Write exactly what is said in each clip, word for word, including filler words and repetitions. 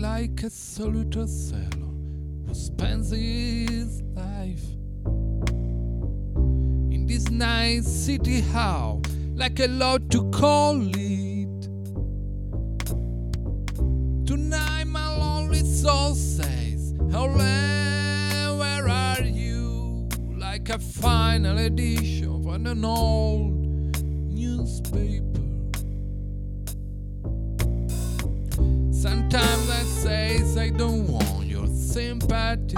like a solitary sailor who spends his life in this nice city how, like a lot to call it. Tonight my lonely soul says, hello, where are you? Like a final edition of an old newspaper. Sometimes I say I don't want your sympathy,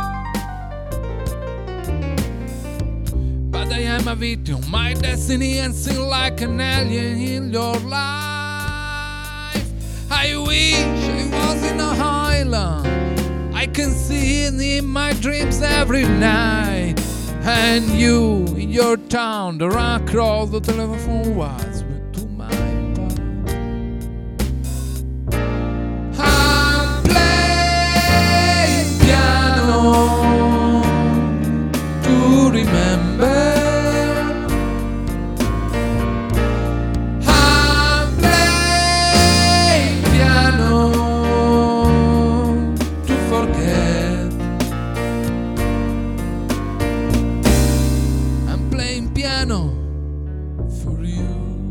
but I am a victim of my destiny and sing like an alien in your life. I wish I was in a island, I can see it in my dreams every night, and you in your town, the run across the telephone wires with two my pipe. I'm playing piano to remember. I'm playing piano to forget. I'm playing piano for you,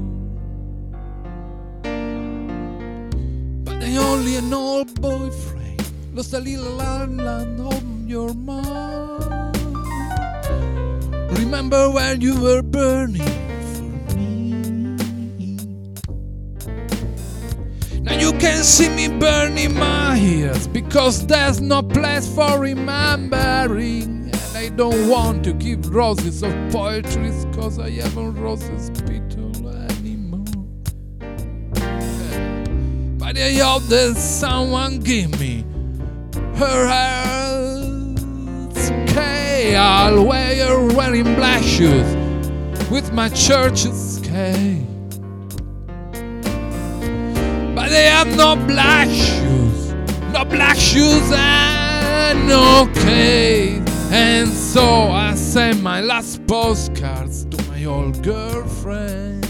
but I only an old boyfriend, lost a little island on your mind. Remember when you were burning for me? Now you can see me burning my ears, because there's no place for remembering. And I don't want to give roses of poetry, cause I haven't roses petal anymore. But I hope that someone give me her heart's scale, where you're wearing black shoes with my church's scale. But they have no black shoes, no black shoes and no case. And so I send my last postcards to my old girlfriend.